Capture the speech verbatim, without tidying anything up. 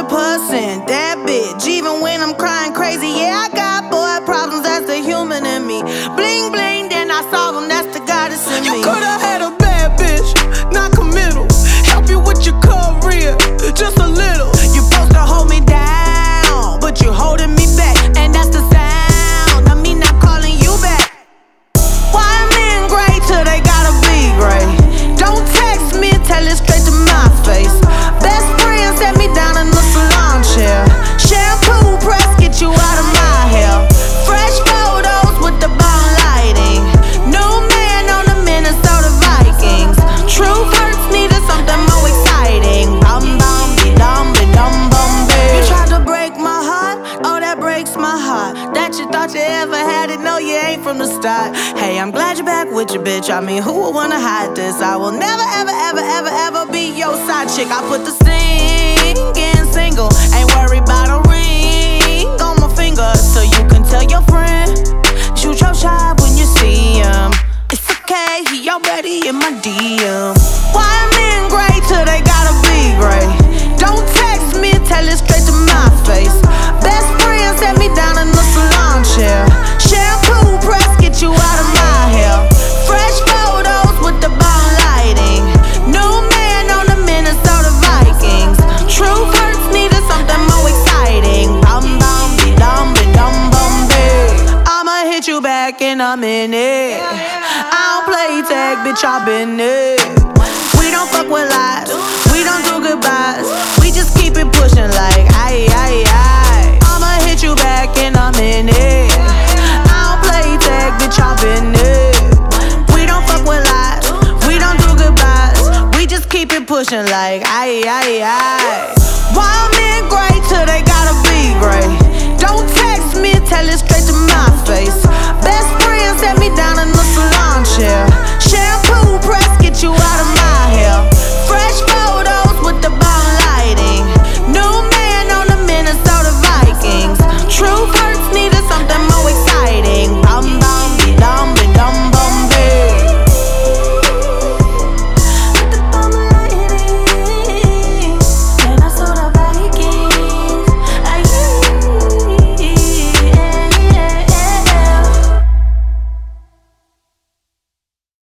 hundred percent that bitch. Even when I'm crying crazy, yeah, I got boy problems, that's the human in me. Bling bling, then I solve them, that's the goddess in me. You could've had a bad bitch, not committal. Help you with your career, just a little. You supposed to hold me down, but you holding me back, and that's the sound of me not calling you back. Why men great till they gotta be great? Don't text me, tell it straight to my face. Best friend set me down in the salon chair. Shampoo press, get you out of my hair. Fresh photos with the bomb lighting. New man on the Minnesota Vikings. True hurts needed something more exciting. Bum bum be dum be dum bum be. You tried to break my heart, oh that breaks my heart. That you thought you ever had it, no you ain't from the start. Hey, I'm glad you're back with your bitch. I mean, who would wanna hide this? I will never ever ever ever ever be your side chick. I put the singing single, ain't worried about a ring on my finger, so you can tell your friend, shoot your shot when you see him. It's okay, he already in my D M. Why men great till they gotta be great? Don't text me, tell it straight to my face. Best friend set me down in the salon chair. Shampoo press, get you out of my hair. Fresh photos with the bomb lighting. New man on the Minnesota Vikings. True hurts needed something more exciting. Bum bum be dum be dum bum be. I'ma hit you back in a minute. I don't play tag, bitch, I been it. We don't fuck with lies, we don't do goodbyes. We just keep it pushing like aye aye aye. I'ma hit you back in a minute. I don't play tag, bitch, I been it. We don't fuck with lies, we don't do goodbyes. We just keep it pushing like aye aye aye. Why men great till they gotta be great? Don't text me, tell it straight to my face. Best friend set me down in the salon chair. Shampoo press,